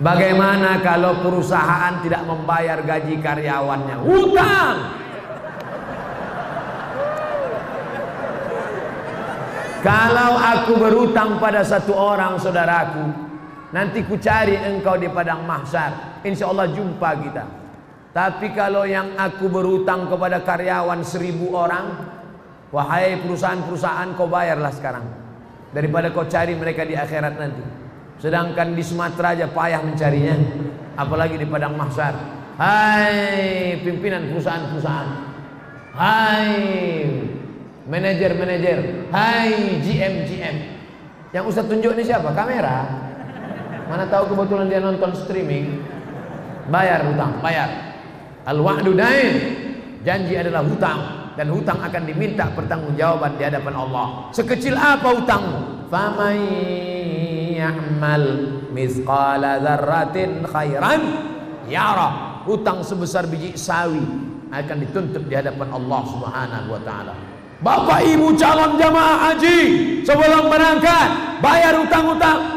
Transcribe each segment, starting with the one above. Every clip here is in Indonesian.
Bagaimana kalau perusahaan tidak membayar gaji karyawannya? Hutang. Kalau aku berutang pada satu orang saudaraku, nanti ku cari engkau di padang mahsyar, insya Allah jumpa kita. Tapi kalau yang aku berutang kepada karyawan 1000 orang, wahai perusahaan-perusahaan, kau bayarlah sekarang, daripada kau cari mereka di akhirat nanti. Sedangkan di Sumatera aja payah mencarinya, apalagi di padang mahsyar. Hai pimpinan perusahaan-perusahaan, hai manajer-manajer, hai GM. Yang Ustaz tunjuk ini siapa? Kamera. Mana tahu kebetulan dia nonton streaming. Bayar hutang, bayar. Al-wa'du dain, janji adalah hutang, dan hutang akan diminta pertanggungjawaban di hadapan Allah. Sekecil apa hutangmu? Faman ya'mal mithqala dzarratin khairan yara. Hutang sebesar biji sawi akan dituntut di hadapan Allah Subhanahu wa taala. Bapak Ibu calon jamaah haji, sebelum berangkat bayar hutang-hutang.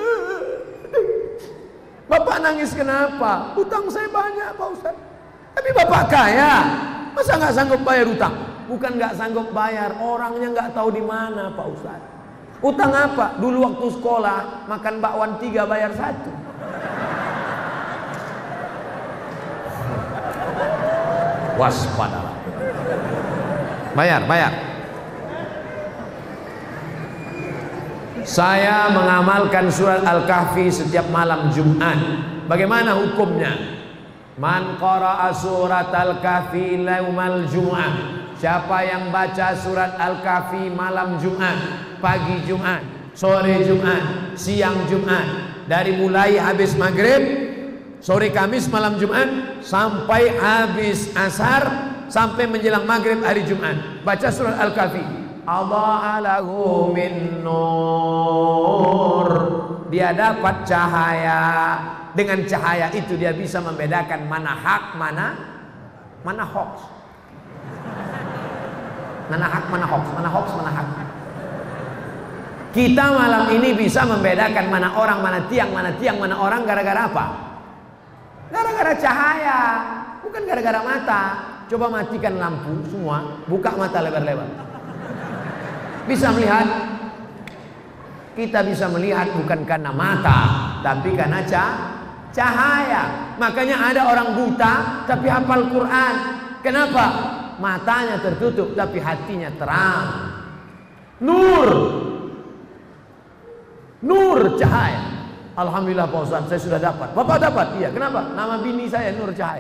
Bapak nangis kenapa? Hutang saya banyak Pak Ustaz. Tapi Bapak kaya, masa nggak sanggup bayar hutang? Bukan nggak sanggup bayar, orangnya nggak tahu di mana Pak Ustaz. Hutang apa? Dulu waktu sekolah makan bakwan 3 bayar 1. Waspadalah. Bayar. Saya mengamalkan surat Al-Kahfi setiap malam Jumat. Bagaimana hukumnya? Man qara'a surat Al-Kahfi yaumal Jum'ah. Siapa yang baca surat Al-Kahfi malam Jumat, pagi Jumat, sore Jumat, siang Jumat, dari mulai habis maghrib, sore Kamis, malam Jumat, sampai habis asar, sampai menjelang maghrib hari Jumat, baca surat Al-Kahfi. Allah lahu min nur. Dia dapat cahaya. Dengan cahaya itu dia bisa membedakan mana hak, mana hoax. Mana hak, mana hoax, mana hoax, mana hak. Kita malam ini bisa membedakan mana orang, mana tiang, mana orang gara-gara apa? Gara-gara cahaya, bukan gara-gara mata. Coba matikan lampu semua, buka mata lebar-lebar. Bisa melihat. Kita bisa melihat bukan karena mata, tapi karena cahaya. Makanya ada orang buta tapi hafal Quran. Kenapa? Matanya tertutup tapi hatinya terang. Nur cahaya. Alhamdulillah Pak Ustaz, saya sudah dapat. Bapak dapat? Iya. Kenapa? Nama bini saya Nur Cahaya.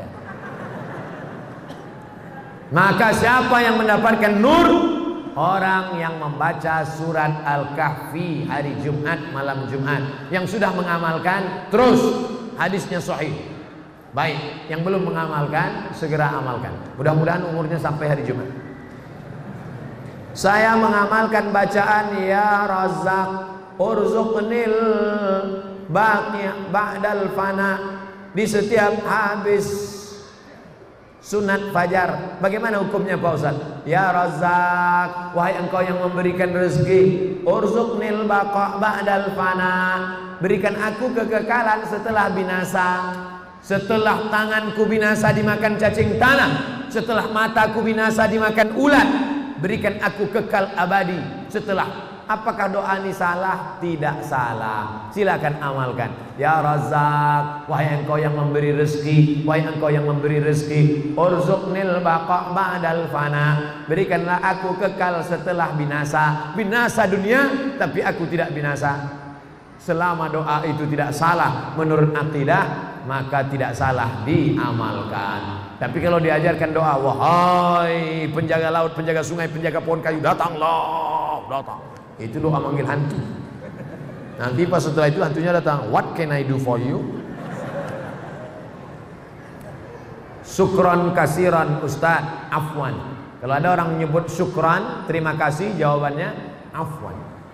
Maka siapa yang mendapatkan nur? Orang yang membaca surat Al-Kahfi hari Jumat, malam Jumat. Yang sudah mengamalkan, terus hadisnya sahih. Baik, yang belum mengamalkan, segera amalkan. Mudah-mudahan umurnya sampai hari Jumat. Saya mengamalkan bacaan Ya Razzaq urzuqnil ba'dal fana di setiap habis sunat fajar. Bagaimana hukumnya Pak Ustaz? Ya Razzaq, wahai engkau yang memberikan rezeki, urzuqnil baqa ba'dal fana, berikan aku kekekalan setelah binasa. Setelah tanganku binasa dimakan cacing tanah, setelah mataku binasa dimakan ulat, berikan aku kekal abadi. Setelah, apakah doa ini salah? Tidak salah. Silakan amalkan. Ya Razzaq, wahai engkau yang memberi rezeki, wahai engkau yang memberi rezeki, urzuqnil baqa ba'dal fana, berikanlah aku kekal setelah binasa. Binasa dunia tapi aku tidak binasa. Selama doa itu tidak salah menurut akidah, maka tidak salah diamalkan. Tapi kalau diajarkan doa, wahai penjaga laut, penjaga sungai, penjaga pohon kayu, datanglah, datang. Itu doa manggil hantu. Nanti pas setelah itu hantunya datang, what can I do for you? Syukron kasiran Ustaz, afwan. Kalau ada orang menyebut syukran, terima kasih, jawabannya afwan.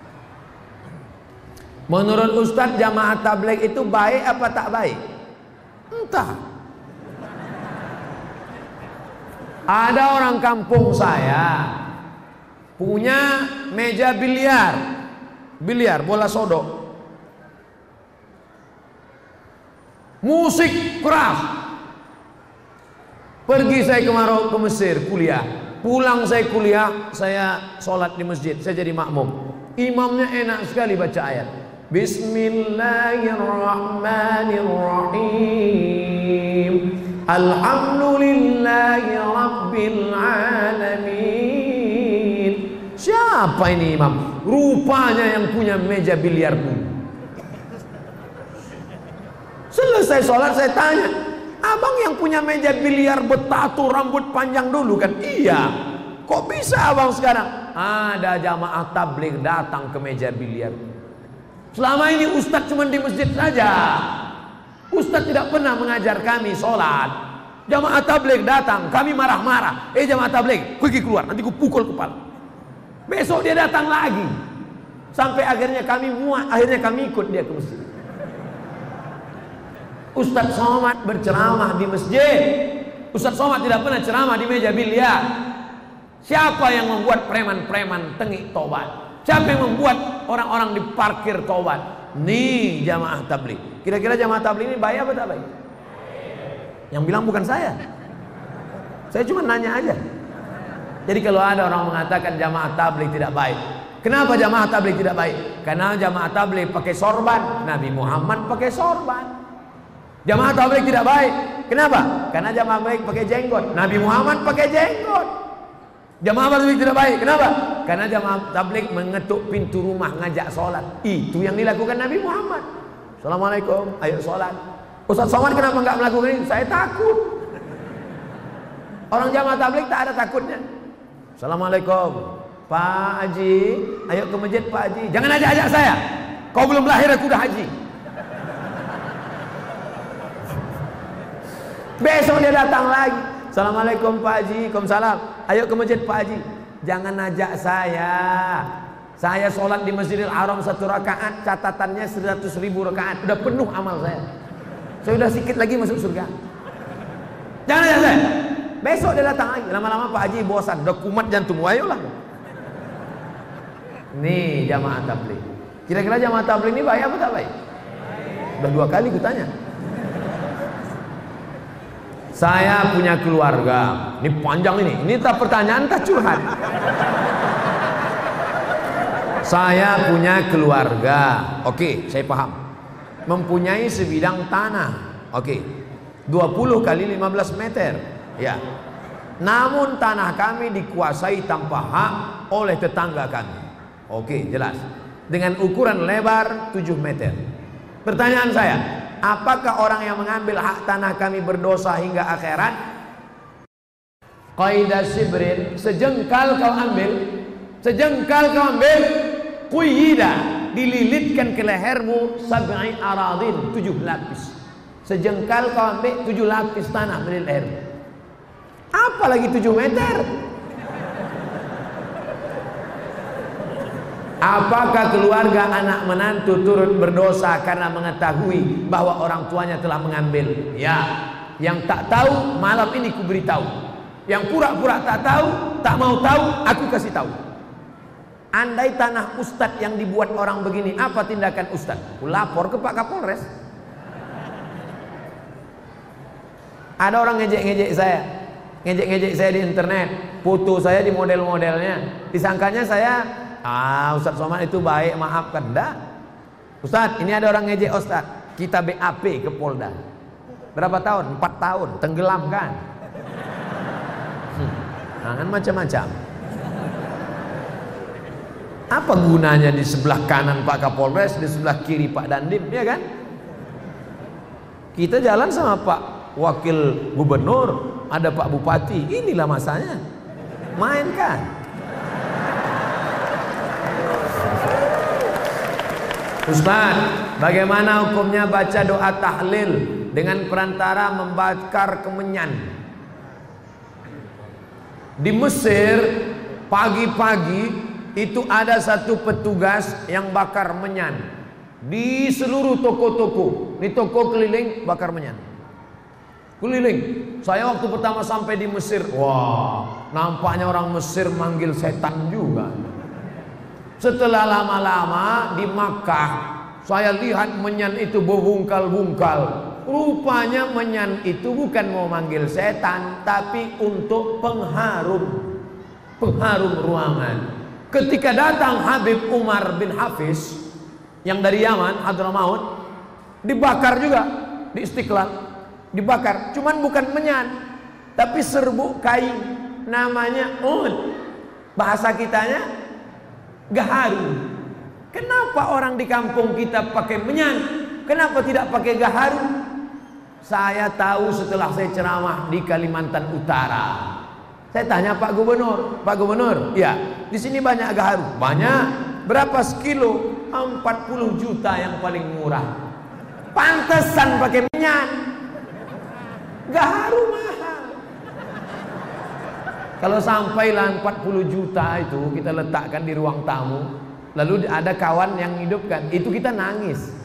Menurut Ustaz, jamaah tabligh itu baik apa tak baik? Entah. Ada orang kampung saya punya meja biliar bola sodok. musik keras. Pergi saya ke Mesir kuliah. Pulang saya kuliah, saya sholat di masjid, saya jadi makmum. Imamnya enak sekali baca ayat. Bismillahirrahmanirrahim. Alhamdulillahi Rabbil Alamin. Siapa ini imam? Rupanya yang punya meja biliar dulu. Selesai sholat saya tanya, abang yang punya meja biliar bertato rambut panjang dulu kan? Iya. Kok bisa abang sekarang? Ada jamaah tabligh datang ke meja biliar. Selama ini ustadz cuma di masjid saja. Ustadz tidak pernah mengajar kami sholat. Jamaah tabligh datang, kami marah-marah. Jamaah tabligh, pergi keluar, nanti ku pukul kepala. Besok dia datang lagi. Sampai akhirnya kami muak, akhirnya kami ikut dia ke masjid. Ustadz Somad berceramah di masjid. Ustadz Somad tidak pernah ceramah di meja biliar. Siapa yang membuat preman-preman tengik tobat? Siapa yang membuat orang-orang di parkir tobat? Nih jamaah tabligh. Kira-kira jamaah tabligh ini baik apa tak baik? Yang bilang bukan saya. Saya cuma nanya aja. Jadi kalau ada orang mengatakan jamaah tabligh tidak baik, kenapa jamaah tabligh tidak baik? Karena jamaah tabligh pakai sorban, Nabi Muhammad pakai sorban. Jamaah tabligh tidak baik, kenapa? Karena jamaah tabligh pakai jenggot, Nabi Muhammad pakai jenggot. Jamaah tabligh tidak baik, kenapa? Karena jamaah tabligh mengetuk pintu rumah ngajak sholat. Itu yang dilakukan Nabi Muhammad. Assalamualaikum, ayo sholat. Ustaz Somad kenapa nggak melakukan ini? Saya takut. Orang jamaah tabligh tak ada takutnya. Assalamualaikum, Pak Haji, ayo ke masjid Pak Haji. Jangan ajak-ajak saya. Kau belum lahir aku udah haji. Besok dia datang lagi. Assalamualaikum Pak Haji, Waalaikumsalam. Ayo ke masjid Pak Haji. Jangan ajak saya. Saya sholat di Masjidil Haram 1 rakaat, catatannya 100.000 rakaat. Udah penuh amal saya. Saya udah sedikit lagi masuk surga. Jangan ajak saya. Besok dia datang lagi. Lama-lama Pak Haji bosan, udah kumat jantung. Ayolah. Nih jamaah tabligh. Kira-kira jamaah tabligh ini baik apa tak baik? Udah 2 kali kutanya. Saya punya keluarga. Ini panjang ini. Ini tak pertanyaan tak curhat. Saya punya keluarga. Oke, saya paham. Mempunyai sebidang tanah. Oke. 20 kali 15 meter. Ya. Namun tanah kami dikuasai tanpa hak oleh tetangga kami. Oke, jelas. Dengan ukuran lebar 7 meter. Pertanyaan saya, apakah orang yang mengambil hak tanah kami berdosa hingga akhirat? Qaidah sibrin, sejengkal kau ambil, quyida, dililitkan ke lehermu 7 aradin, 7 lapis. Sejengkal kau ambil 7 lapis tanah di lehermu. Apalagi 7 meter? Apakah keluarga anak menantu turut berdosa karena mengetahui bahwa orang tuanya telah mengambil? Ya. Yang tak tahu malam ini ku beritahu. Yang pura-pura tak tahu, tak mau tahu, aku kasih tahu. Andai tanah ustadz yang dibuat orang begini, apa tindakan ustadz? Ku lapor ke Pak Kapolres. Ada orang ngejek-ngejek saya. Ngejek-ngejek saya di internet, foto saya di model-modelnya. Disangkanya saya Ustadz Somad itu baik, maafkan. Enggak. Ustadz, ini ada orang ngejek Ustadz. Kita BAP ke Polda. Berapa tahun? 4 tahun. Tenggelam kan? Kan macam-macam. Apa gunanya di sebelah kanan Pak Kapolres, di sebelah kiri Pak Dandim, ya kan? Kita jalan sama Pak Wakil Gubernur, ada Pak Bupati. Inilah masanya. Main kan? Ustaz, bagaimana hukumnya baca doa tahlil dengan perantara membakar kemenyan? Di Mesir pagi-pagi itu ada satu petugas yang bakar menyan di seluruh toko-toko. Di toko keliling bakar menyan. Keliling. Saya waktu pertama sampai di Mesir, wah, nampaknya orang Mesir manggil setan juga. Setelah lama-lama di Makkah, saya lihat menyan itu berbungkal-bungkal. Rupanya menyan itu bukan mau manggil setan, tapi untuk pengharum ruangan. Ketika datang Habib Umar bin Hafiz yang dari Yaman, Hadramaut, dibakar juga di Istiqlal, dibakar. Cuman bukan menyan, tapi serbuk kain, namanya ud. Bahasa kitanya gaharu. Kenapa orang di kampung kita pakai menyan? Kenapa tidak pakai gaharu? Saya tahu setelah saya ceramah di Kalimantan Utara. Saya tanya Pak Gubernur, ya, di sini banyak gaharu. Banyak. Berapa sekilo? 40 juta yang paling murah. Pantesan pakai menyan. Gaharu mahal. Kalau sampailah 40 juta itu kita letakkan di ruang tamu, lalu ada kawan yang hidupkan, itu kita nangis.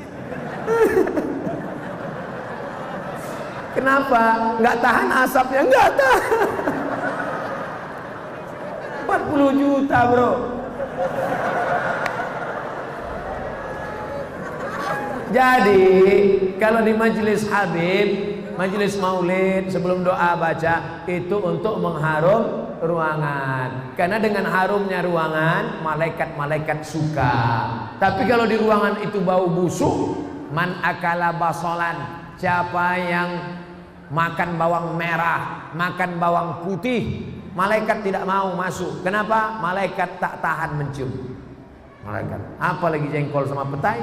Kenapa? Nggak tahan asapnya, nggak tahan. 40 juta bro. Jadi kalau di majelis Habib, majelis maulid, sebelum doa baca itu untuk mengharum ruangan. Karena dengan harumnya ruangan, malaikat-malaikat suka. Tapi kalau di ruangan itu bau busuk, man akala basolan, siapa yang makan bawang merah, makan bawang putih, malaikat tidak mau masuk. Kenapa? Malaikat tak tahan mencium. Malaikat, apalagi jengkol sama petai.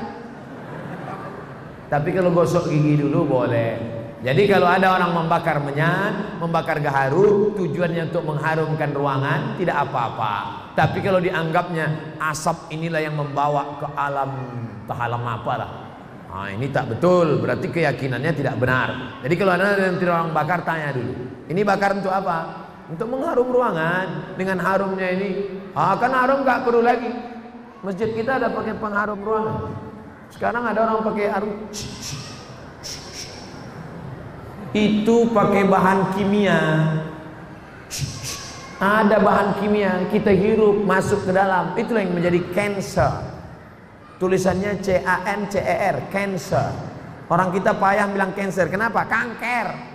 Tapi kalau gosok gigi dulu boleh. Jadi kalau ada orang membakar menyan, membakar gaharu, tujuannya untuk mengharumkan ruangan, tidak apa-apa. Tapi kalau dianggapnya asap inilah yang membawa ke alam apalah, nah ini tak betul, berarti keyakinannya tidak benar. Jadi kalau ada yang tidak orang bakar, tanya dulu, ini bakar untuk apa? Untuk mengharum ruangan. Dengan harumnya ini, kan harum gak perlu lagi. Masjid kita ada pakai pengharum ruangan. Sekarang ada orang pakai harum, itu pakai bahan kimia. Ada bahan kimia, kita hirup masuk ke dalam, itulah yang menjadi cancer. Tulisannya CANCER, cancer. Orang kita payah bilang cancer, kenapa? Kanker.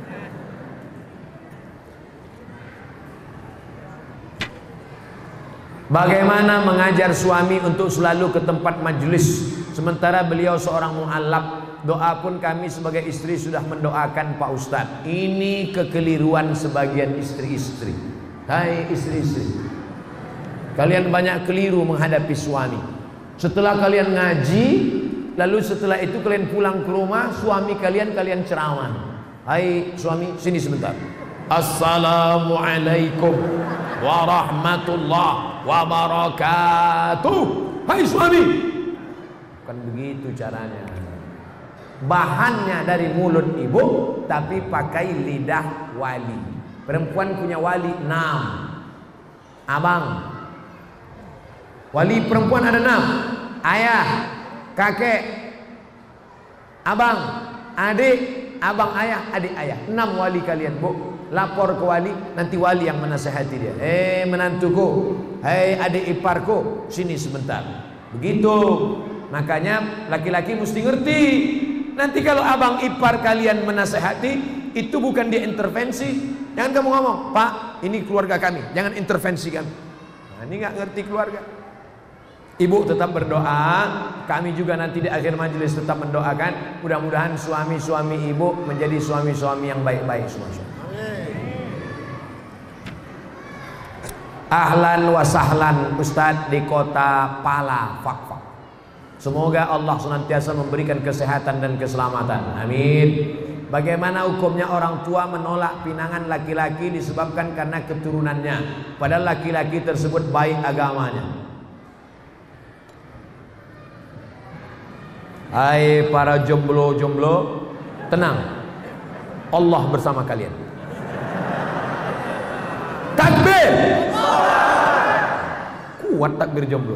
Bagaimana mengajar suami untuk selalu ke tempat majelis sementara beliau seorang mu'allab? Doa pun kami sebagai istri sudah mendoakan Pak Ustadz. Ini kekeliruan sebagian istri-istri. Hai istri-istri, kalian banyak keliru menghadapi suami. Setelah kalian ngaji, lalu setelah itu kalian pulang ke rumah, suami kalian ceramah. Hai suami, sini sebentar. Assalamualaikum warahmatullahi wabarakatuh. Hai suami, bukan begitu caranya. Bahannya dari mulut ibu, tapi pakai lidah wali. Perempuan punya wali 6. Abang, wali perempuan ada 6. Ayah, kakek, abang, adik, abang ayah, adik ayah. 6 wali kalian bu. Lapor ke wali, nanti wali yang menasihati dia. Menantuku, hei adik iparku, sini sebentar. Begitu. Makanya laki-laki mesti ngerti. Nanti kalau abang ipar kalian menasihati, itu bukan dia intervensi. Jangan kamu ngomong, Pak, ini keluarga kami, jangan intervensi kami. Nah, ini nggak ngerti keluarga. Ibu tetap berdoa, kami juga nanti di akhir majelis tetap mendoakan. Mudah-mudahan suami-suami ibu menjadi suami-suami yang baik-baik semua. Ahlan wa sahlan Ustadz di kota Pala, Fakfak. Semoga Allah senantiasa memberikan kesehatan dan keselamatan. Amin. Bagaimana hukumnya orang tua menolak pinangan laki-laki disebabkan karena keturunannya, padahal laki-laki tersebut baik agamanya? Hai para jomblo-jomblo, tenang, Allah bersama kalian. Takbir. Kuat takbir jomblo.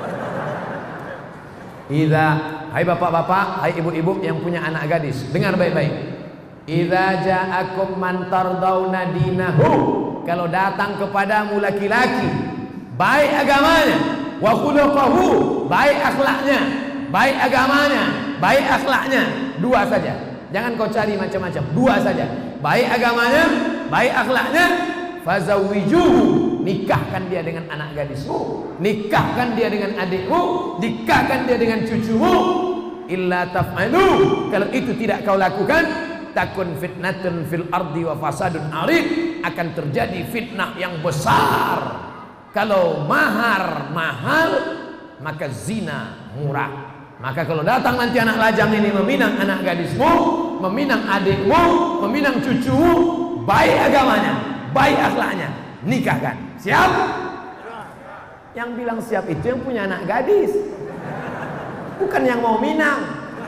Hai bapak-bapak, hai ibu-ibu yang punya anak gadis, dengar baik-baik. Idza ja'akum man tardawna dinahu, kalau datang kepadamu laki-laki baik agamanya, wa khuluquhu, baik akhlaknya, baik agamanya, baik akhlaknya, 2 saja. Jangan kau cari macam-macam, dua saja. Baik agamanya, baik akhlaknya. Fazawwijuhu, nikahkan dia dengan anak gadismu, nikahkan dia dengan adikmu, nikahkan dia dengan cucumu. Illa taf'alu, kalau itu tidak kau lakukan, takun fitnatun fil ardi wa fasadun arid, akan terjadi fitnah yang besar. Kalau mahar mahal, maka zina murah. Maka kalau datang nanti anak lajang ini meminang anak gadismu, meminang adikmu, meminang cucumu, baik agamanya, baik akhlaknya, nikahkan. Siap? Yang bilang siap itu yang punya anak gadis, bukan yang mau minang.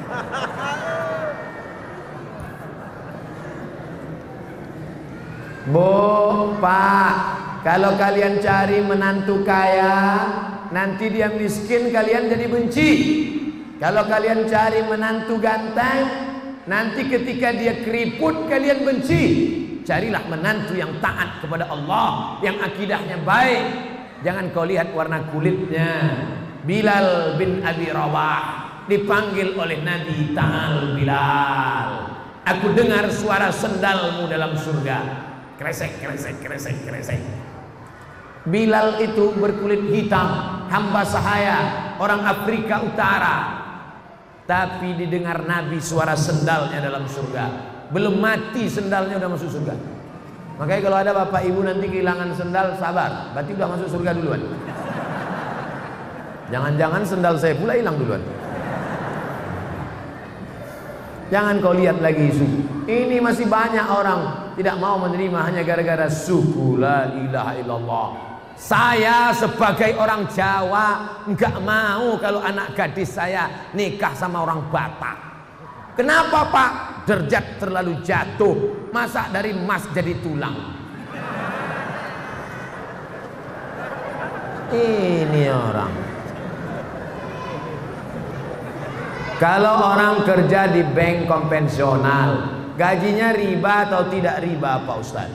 Bu, Pak, kalau kalian cari menantu kaya, nanti dia miskin, kalian jadi benci. Kalau kalian cari menantu ganteng, nanti ketika dia keriput kalian benci. Carilah menantu yang taat kepada Allah, yang akidahnya baik. Jangan kau lihat warna kulitnya. Bilal bin Abi Rabah dipanggil oleh Nabi, "Ta'al Bilal, aku dengar suara sendalmu dalam surga." Kresek, kresek, kresek, kresek. Bilal itu berkulit hitam, hamba sahaya, orang Afrika Utara. Tapi didengar Nabi suara sendalnya dalam surga. Belum mati sendalnya udah masuk surga. Makanya kalau ada bapak ibu nanti kehilangan sendal, sabar, berarti udah masuk surga duluan. Jangan-jangan sendal saya pula hilang duluan. Jangan kau lihat lagi suku. Ini masih banyak orang tidak mau menerima hanya gara-gara suku la ilaha illallah. Saya sebagai orang Jawa enggak mau kalau anak gadis saya nikah sama orang Batak. Kenapa, Pak? Derajat terlalu jatuh. Masa dari emas jadi tulang? Ini orang. Kalau orang kerja di bank konvensional, gajinya riba atau tidak riba, Pak Ustaz?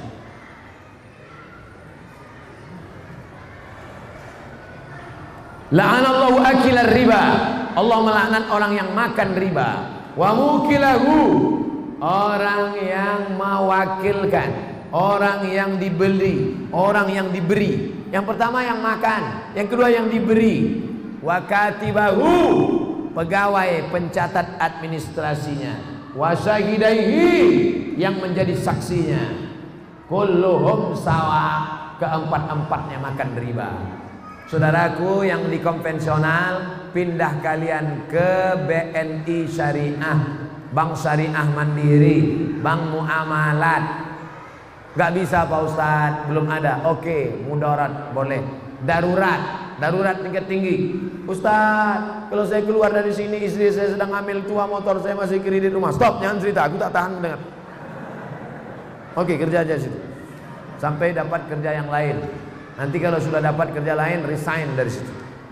La'anallahu akilar riba. Allah melaknat orang yang makan riba. Wa mukilahu, orang yang mewakilkan, orang yang dibeli, orang yang diberi. Yang pertama yang makan, yang kedua yang diberi. Wa katibahu, pegawai pencatat administrasinya. Wa syahidaihi, yang menjadi saksinya. Kulluhum sawa, keempat-empatnya makan riba. Saudaraku yang di konvensional, pindah kalian ke BNI Syariah, Bank Syariah Mandiri, Bank Muamalat. Gak bisa Pak Ustadz, belum ada. Oke, mudarat boleh. Darurat tingkat tinggi. Ustadz, kalau saya keluar dari sini, istri saya sedang hamil tua, motor saya masih kredit rumah. Stop, jangan cerita, aku tak tahan mendengar. Oke, kerja aja situ sampai dapat kerja yang lain. Nanti kalau sudah dapat kerja lain, resign dari situ.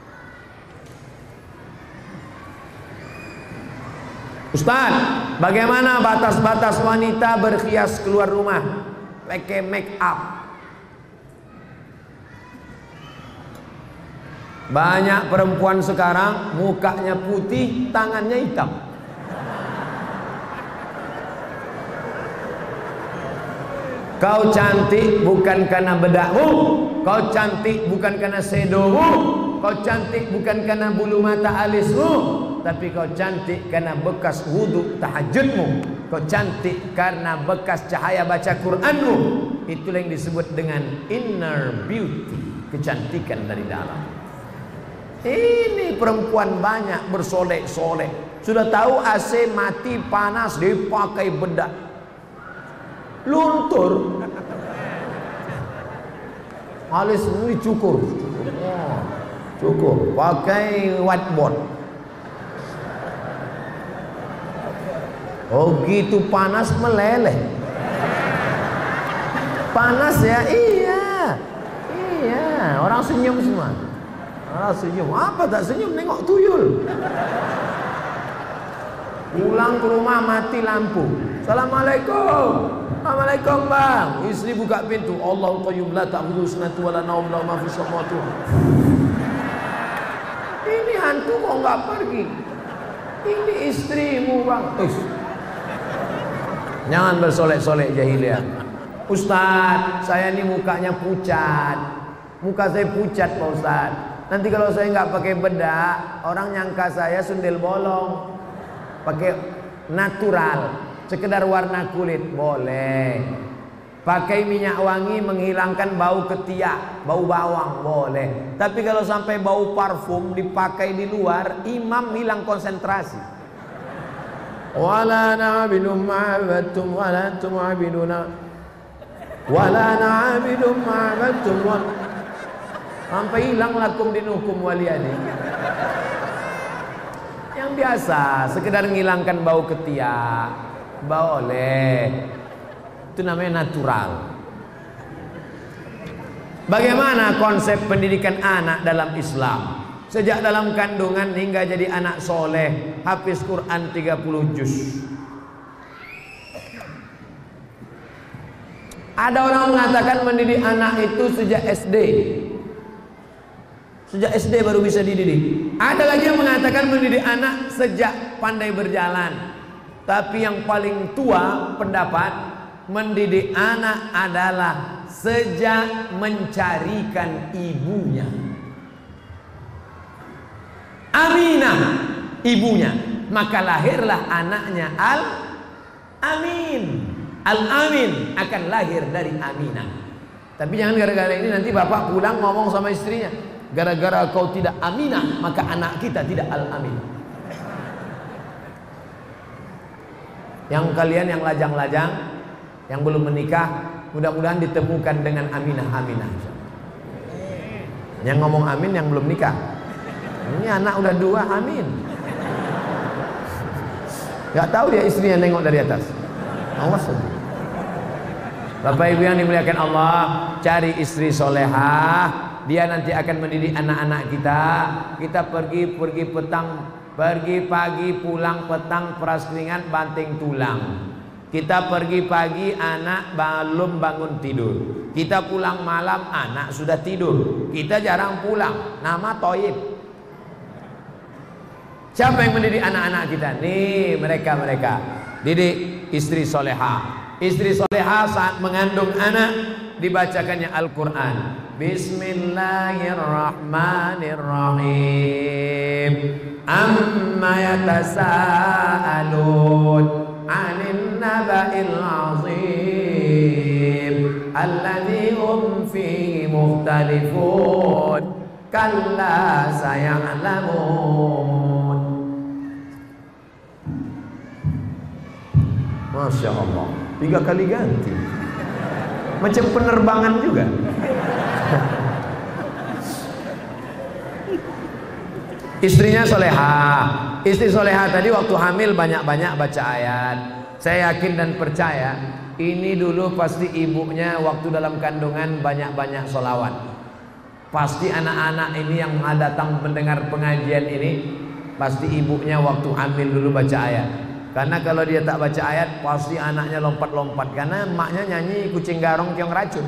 Ustaz, bagaimana batas-batas wanita berhias keluar rumah, pakai make up? Banyak perempuan sekarang mukanya putih, tangannya hitam. Kau cantik bukan karena bedakmu, kau cantik bukan karena sedomu, kau cantik bukan karena bulu mata alismu, tapi kau cantik karena bekas wudhu tahajudmu, kau cantik karena bekas cahaya baca Quranmu. Itulah yang disebut dengan inner beauty, kecantikan dari dalam. Ini perempuan banyak bersolek-solek. Sudah tahu AC mati panas dipakai bedak, luntur, alis ini cukur, pakai whiteboard. Oh gitu, panas meleleh. Panas ya, iya, orang senyum semua. Orang senyum, apa tak senyum, nengok tuyul. Pulang ke rumah mati lampu. Assalamualaikum. Assalamualaikum bang. Istri buka pintu. Allahu qayyum la ta'khudhuhu sinatun wa la nawm lahu ma fis samawati. Ini hantu kok enggak pergi? Ini istrimu bang. Jangan bersolek-solek jahiliyah. Ustaz, saya ini mukanya pucat. Muka saya pucat Pak Ustaz. Nanti kalau saya nggak pakai bedak, orang nyangka saya sundel bolong. Pakai natural, sekedar warna kulit boleh. Pakai minyak wangi menghilangkan bau ketiak, bau bawang boleh. Tapi kalau sampai bau parfum dipakai di luar, imam hilang konsentrasi. Wala na'budu ma'abattum wala antum 'abiduna wala na'budu ma'abattum sampai hilang lakum dinukum waliyani. Yang biasa sekedar menghilangkan bau ketiak boleh, itu namanya natural. Bagaimana konsep pendidikan anak dalam Islam? Sejak dalam kandungan hingga jadi anak soleh, hafiz Quran 30 juz. Ada orang mengatakan mendidik anak itu sejak SD. Sejak SD baru bisa dididik. Ada lagi yang mengatakan mendidik anak sejak pandai berjalan. Tapi yang paling tua pendapat, mendidik anak adalah sejak mencarikan ibunya. Aminah ibunya, maka lahirlah anaknya Al-Amin. Al-Amin akan lahir dari Aminah. Tapi jangan gara-gara ini nanti bapak pulang ngomong sama istrinya, gara-gara kau tidak Aminah maka anak kita tidak Al-Amin. Yang kalian yang lajang-lajang, yang belum menikah, mudah-mudahan ditemukan dengan Aminah. Yang ngomong amin yang belum nikah. Ini anak udah 2, amin. Gak tahu dia istrinya nengok dari atas. Awas saja. Bapak Ibu yang dimuliakan Allah, cari istri solehah. Dia nanti akan mendidik anak-anak kita. Kita pergi petang, pergi pagi, pulang petang, peras keringat, banting tulang. Kita pergi pagi, anak belum bangun tidur. Kita pulang malam, anak sudah tidur. Kita jarang pulang, nama Toib. Siapa yang mendidik anak-anak kita? Nih mereka. Didik istri solehah. Istri solehah saat mengandung anak dibacakannya Al-Quran. Bismillahirrahmanirrahim. Amma yatasaalun 'anil naba'il 'azim alladzi hum fihi mukhtalifun. Kalla saya'lamun. Masya Allah, 3 kali ganti. Macam penerbangan juga. Istrinya solehah. Istri solehah tadi waktu hamil banyak-banyak baca ayat. Saya yakin dan percaya ini dulu pasti ibunya waktu dalam kandungan banyak-banyak sholawat. Pasti anak-anak ini yang datang mendengar pengajian ini, pasti ibunya waktu hamil dulu baca ayat. Karena kalau dia tak baca ayat, pasti anaknya lompat-lompat. Karena emaknya nyanyi kucing garong tiong racun.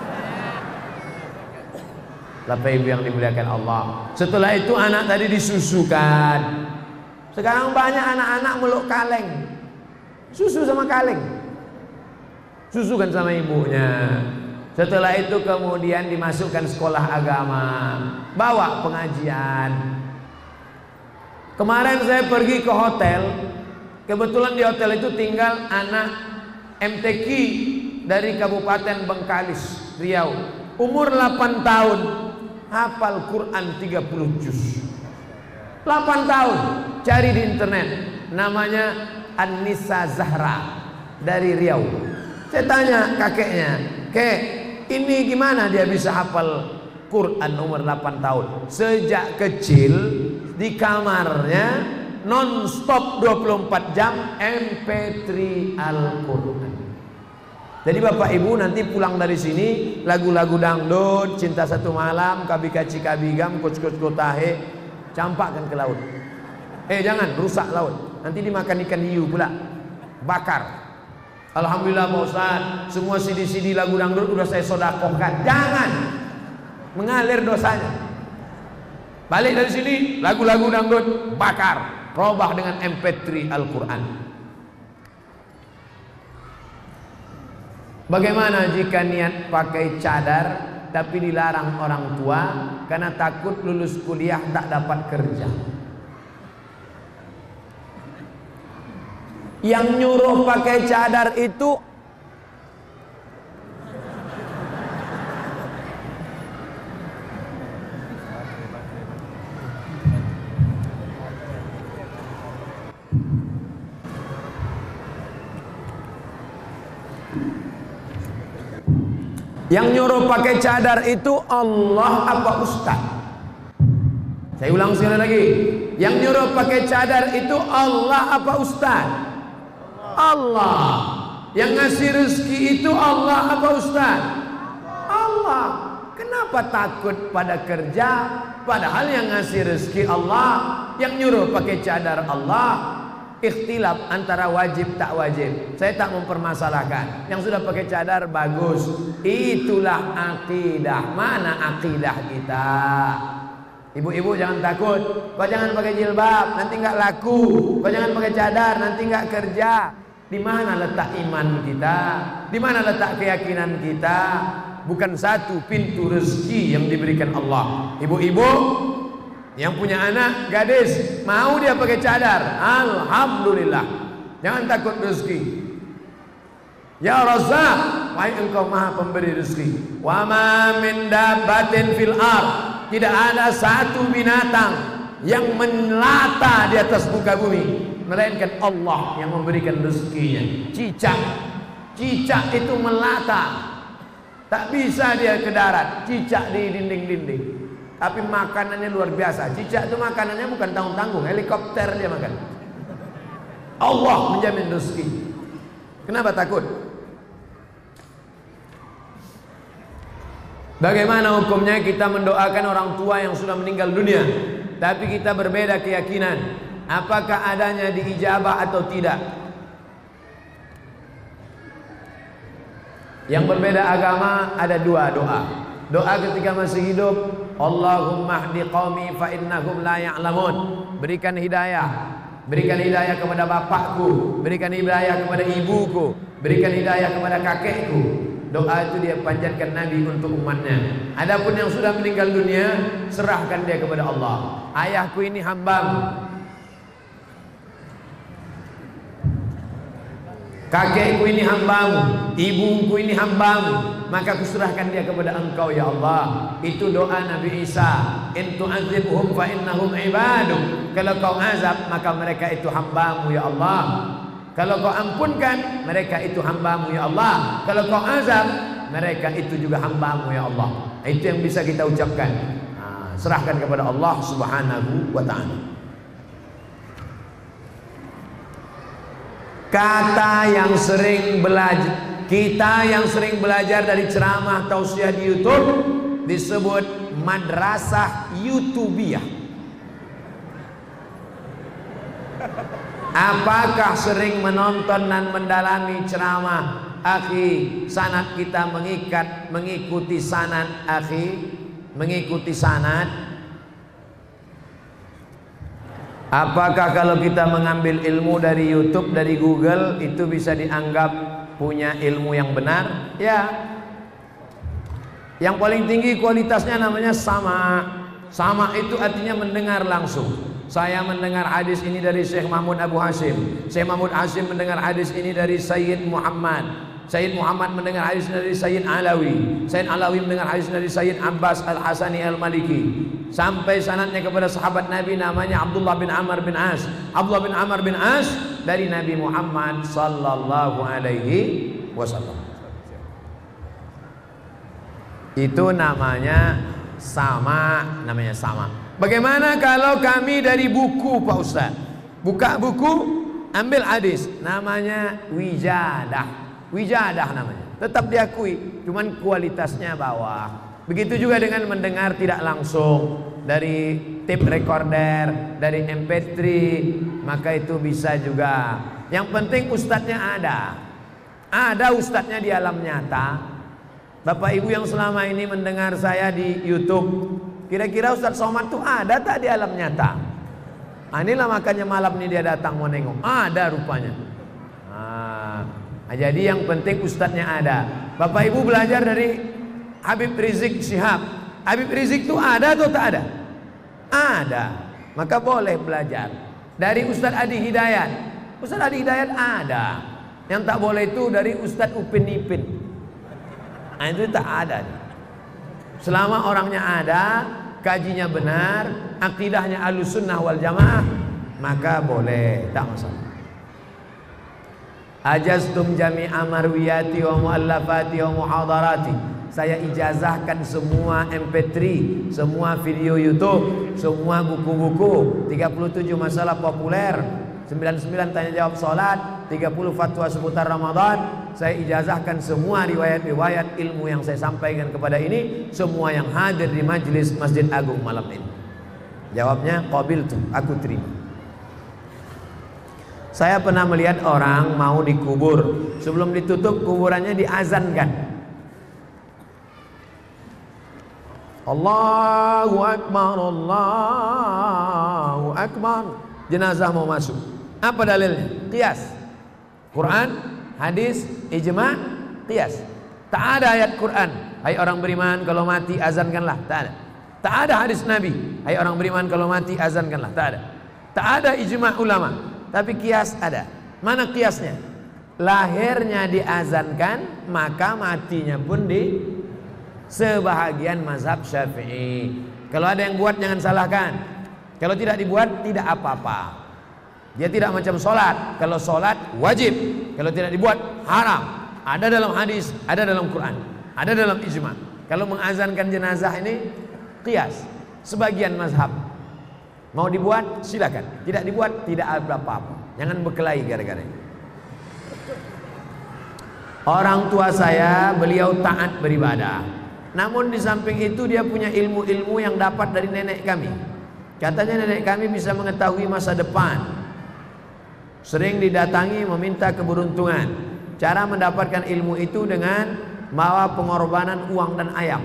Bapak Ibu yang dimuliakan Allah. Setelah itu anak tadi disusukan. Sekarang banyak anak-anak meluk kaleng. Susu sama kaleng. Susukan sama ibunya. Setelah itu kemudian dimasukkan sekolah agama. Bawa pengajian. Kemarin saya pergi ke hotel. Kebetulan di hotel itu tinggal anak MTQ dari Kabupaten Bengkalis, Riau. Umur 8 tahun, hafal Quran 30 juz. 8 tahun, cari di internet. Namanya An-Nisa Zahra dari Riau. Saya tanya kakeknya, "Kek, ini gimana dia bisa hafal Quran umur 8 tahun?" Sejak kecil di kamarnya non-stop 24 jam MP3 Al-Quran. Jadi Bapak Ibu nanti pulang dari sini, lagu-lagu dangdut, Cinta Satu Malam, Kabi Kaci Kabigam, Coach Kotahe, campakkan ke laut. Jangan rusak laut, nanti dimakan ikan hiu pula, bakar. Alhamdulillah Pak Ustaz, semua CD-CD lagu dangdut udah saya sodakohkan. Jangan, mengalir dosanya. Balik dari sini, lagu-lagu dangdut bakar, robah dengan MP3 Al-Quran. Bagaimana jika niat pakai cadar tapi dilarang orang tua karena takut lulus kuliah tak dapat kerja? Yang nyuruh pakai cadar itu Allah apa Ustaz? Saya ulang sekali lagi. Yang nyuruh pakai cadar itu Allah apa Ustaz? Allah. Yang ngasih rezeki itu Allah apa Ustaz? Allah. Kenapa takut pada kerja padahal yang ngasih rezeki Allah, yang nyuruh pakai cadar Allah? Ikhtilaf antara wajib tak wajib. Saya tak mempermasalahkan. Yang sudah pakai cadar bagus. Itulah akidah. Mana akidah kita? Ibu-ibu jangan takut. Kau jangan pakai jilbab, nanti nggak laku. Kau jangan pakai cadar, nanti nggak kerja. Di mana letak iman kita? Di mana letak keyakinan kita? Bukan satu pintu rezeki yang diberikan Allah. Ibu-ibu yang punya anak gadis, mau dia pakai cadar, alhamdulillah. Jangan takut rezeki. Ya Razzaq, wahai Engkau Maha Pemberi rezeki. Wa ma min dabbatin fil ardh, tidak ada satu binatang yang melata di atas muka bumi melainkan Allah yang memberikan rezekinya. Cicak itu melata, tak bisa dia ke darat. Cicak di dinding-dinding, tapi makanannya luar biasa. Cicak itu makanannya bukan tanggung-tanggung, helikopter dia makan. Allah menjamin rezeki. Kenapa takut? Bagaimana hukumnya kita mendoakan orang tua yang sudah meninggal dunia, tapi kita berbeda keyakinan? Apakah adanya diijabah atau tidak? Yang berbeda agama ada dua doa. Doa ketika masih hidup, Allahumma hdi qaumi fa innahum la ya'lamun. Berikan hidayah. Berikan hidayah kepada bapakku, berikan hidayah kepada ibuku, berikan hidayah kepada kakekku. Doa itu dia panjatkan Nabi untuk umatnya. Adapun yang sudah meninggal dunia, serahkan dia kepada Allah. Ayahku ini hambamu, kakekku ini hambamu, ibuku ini hambamu, maka kuserahkan dia kepada Engkau ya Allah. Itu doa Nabi Isa. In tu'adzibhum fa innahum ibaduk. Kalau kau azab maka mereka itu hambamu ya Allah. Kalau kau ampunkan mereka itu hambamu ya Allah. Kalau kau azab mereka itu juga hambamu ya Allah. Itu yang bisa kita ucapkan. Serahkan kepada Allah Subhanahu wa ta'ala. Kata yang sering belajar, kita yang sering belajar dari ceramah tausiah di YouTube disebut madrasah YouTubiah. Apakah sering menonton dan mendalami ceramah akhi? Sanad kita mengikuti sanad akhi, mengikuti sanad. Apakah kalau kita mengambil ilmu dari YouTube, dari Google, itu bisa dianggap punya ilmu yang benar? Ya. Yang paling tinggi kualitasnya namanya sama. Sama itu artinya mendengar langsung. Saya mendengar hadis ini dari Syekh Mahmud Abu Hashim. Syekh Mahmud Hashim mendengar hadis ini dari Sayyid Muhammad. Sayyid Muhammad mendengar hadis dari Sayyid Alawi. Sayyid Alawi mendengar hadis dari Sayyid Abbas Al-Hasani Al-Maliki. Sampai sanadnya kepada sahabat Nabi namanya Abdullah bin Amr bin As. Abdullah bin Amr bin As dari Nabi Muhammad sallallahu alaihi wasallam. Itu namanya sama, namanya sama. Bagaimana kalau kami dari buku Pak Ustaz? Buka buku, ambil hadis, namanya wijadah. Wijadah namanya. Tetap diakui, cuman kualitasnya bawah. Begitu juga dengan mendengar tidak langsung dari tape recorder, dari MP3, maka itu bisa juga. Yang penting ustadznya ada. Ada ustadznya di alam nyata. Bapak Ibu yang selama ini mendengar saya di YouTube, kira-kira Ustadz Somad itu ada tak di alam nyata? Inilah makanya malam ini dia datang mau nengok. Ada rupanya. Nah, jadi yang penting ustadznya ada. Bapak Ibu belajar dari Habib Rizik Syihab. Habib Rizik itu ada atau tak ada? Ada. Maka boleh belajar dari Ustadz Adi Hidayat. Ustadz Adi Hidayat ada. Yang tak boleh itu dari Ustadz Upin Ipin. Nah, itu tak ada. Selama orangnya ada, kajinya benar, akidahnya Ahlussunnah wal Jamaah, maka boleh, tak masalah. Ajaztum jami'a marwiyati wa muallafati wa muhadarati. Saya ijazahkan semua MP3, semua video YouTube, semua buku-buku, 37 masalah populer, 99 tanya jawab salat, 30 fatwa seputar Ramadan. Saya ijazahkan semua riwayat-riwayat ilmu yang saya sampaikan kepada ini, semua yang hadir di majelis Masjid Agung malam ini. Jawabnya qabiltu, aku terima. Saya pernah melihat orang mau dikubur, sebelum ditutup kuburannya diazankan. Allahu Akbar, Allahu Akbar. Jenazah mau masuk. Apa dalilnya? Qiyas. Quran, hadis, ijma', qiyas. Tak ada ayat Quran, hai orang beriman kalau mati azankanlah. Tak ada. Tak ada hadis Nabi, hai orang beriman kalau mati azankanlah. Tak ada. Tak ada ijma' ulama. Tapi qiyas ada. Mana qiyasnya? Lahirnya diazankan, maka matinya pun di sebahagian mazhab Syafi'i. Kalau ada yang buat jangan salahkan. Kalau tidak dibuat tidak apa-apa. Dia tidak macam sholat. Kalau sholat wajib, kalau tidak dibuat haram. Ada dalam hadis, ada dalam Quran, ada dalam ijma'. Kalau mengazankan jenazah ini qiyas. Sebagian mazhab mau dibuat silakan, tidak dibuat tidak ada apa-apa. Jangan berkelahi gara-gara ini. Orang tua saya beliau taat beribadah. Namun di samping itu dia punya ilmu-ilmu yang dapat dari nenek kami. Katanya nenek kami bisa mengetahui masa depan. Sering didatangi meminta keberuntungan. Cara mendapatkan ilmu itu dengan bawa pengorbanan uang dan ayam.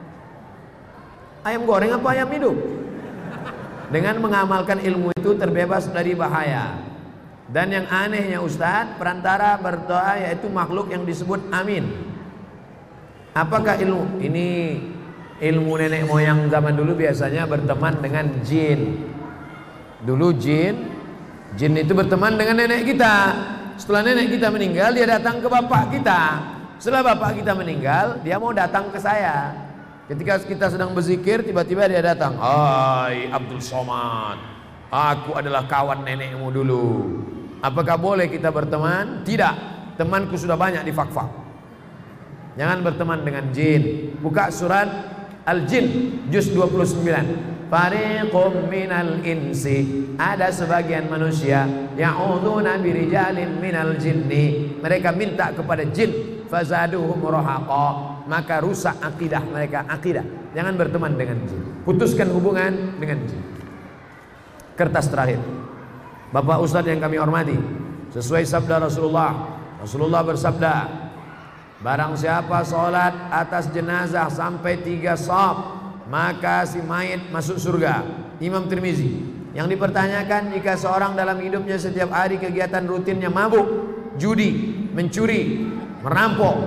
Ayam goreng apa ayam hidup? Dengan mengamalkan ilmu itu terbebas dari bahaya. Dan yang anehnya Ustadz, perantara berdoa yaitu makhluk yang disebut amin. Apakah ilmu? Ini ilmu nenek moyang zaman dulu biasanya berteman dengan jin. Dulu jin itu berteman dengan nenek kita. Setelah nenek kita meninggal, dia datang ke bapak kita. Setelah bapak kita meninggal, dia mau datang ke saya. Ketika kita sedang berzikir, tiba-tiba dia datang. Hai Abdul Somad, aku adalah kawan nenekmu dulu. Apakah boleh kita berteman? Tidak. Temanku sudah banyak di Fakfak. Jangan berteman dengan jin. Buka surat Al-Jin juz 29. Fariqum minal insi, ada sebagian manusia ya'udzuuna birijalin minal jinni, mereka minta kepada jin, fazaduhum rahaqa, maka rusak akidah mereka. Akidah, jangan berteman dengan jin, putuskan hubungan dengan jin. Kertas terakhir, Bapak Ustadz yang kami hormati, sesuai sabda Rasulullah bersabda, barang siapa sholat atas jenazah sampai 3 shaf, maka si mayit masuk surga. Imam Tirmizi. Yang dipertanyakan, jika seorang dalam hidupnya setiap hari kegiatan rutinnya mabuk, judi, mencuri, merampok,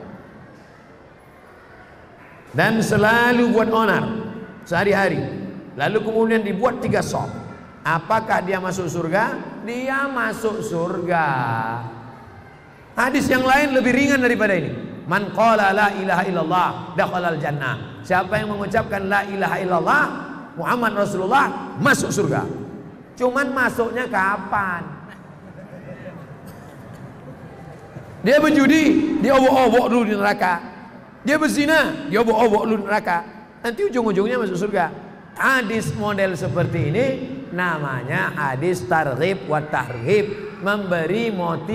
dan selalu buat onar sehari-hari, lalu kemudian dibuat 3 shaf, apakah dia masuk surga? Dia masuk surga. Hadis yang lain lebih ringan daripada ini. Man qala la ilaha illallah dakhalal jannah. Siapa yang mengucapkan la ilaha illallah Muhammad Rasulullah masuk surga. Cuman masuknya kapan? Dia berjudi, dia obok-obok dulu di neraka. Dia berzina, dia obok-obok dulu di neraka. Nanti ujung-ujungnya masuk surga. Hadis model seperti ini namanya hadis targhib wa tarhib, memberi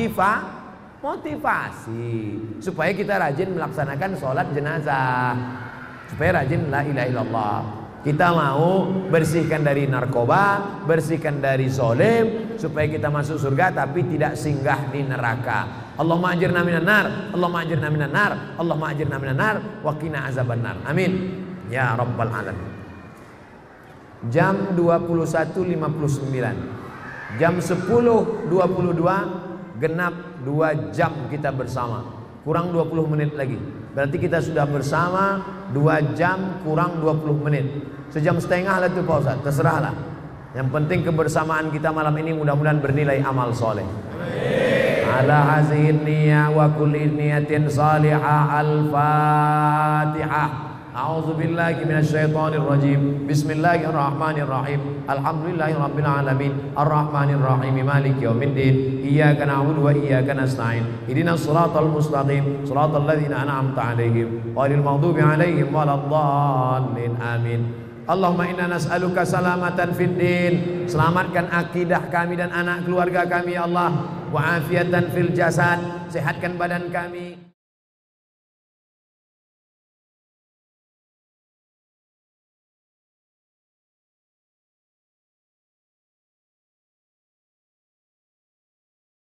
motivasi supaya kita rajin melaksanakan sholat jenazah, supaya rajin la ilaha illallah. Kita mau bersihkan dari narkoba, bersihkan dari zalim, supaya kita masuk surga tapi tidak singgah di neraka. Allahumma ajirna minan nar, Allahumma ajirna minan nar, Allahumma ajirna minan nar, wa qina azabannar. Amin ya rabbal alamin. Jam 21.59, jam 10.22 genap 2 jam kita bersama, kurang 20 menit lagi. Berarti kita sudah bersama 2 jam kurang 20 menit. Sejam setengah lah itu Pak Ustaz, terserahlah. Yang penting kebersamaan kita malam ini mudah-mudahan bernilai amal soleh. Ala hazihin niyah wa kulli niyatin salihah. Al-Fatihah. A'udzu billahi minasyaitonir rajim. Bismillahirrahmanirrahim. Alhamdulillahirabbil alamin. Arrahmanir rahim. Maliki yaumiddin. Iyyaka na'budu wa iyyaka nasta'in. Ihdinas shiratal mustaqim. Shiratal ladzina an'amta 'alaihim ghairil maghdubi 'alaihim waladdallin. Amin. Allahumma inna nas'aluka salamatan fid din. Selamatkan akidah kami dan anak keluarga kami ya Allah. Wa afiatan fil jasad. Sehatkan badan kami.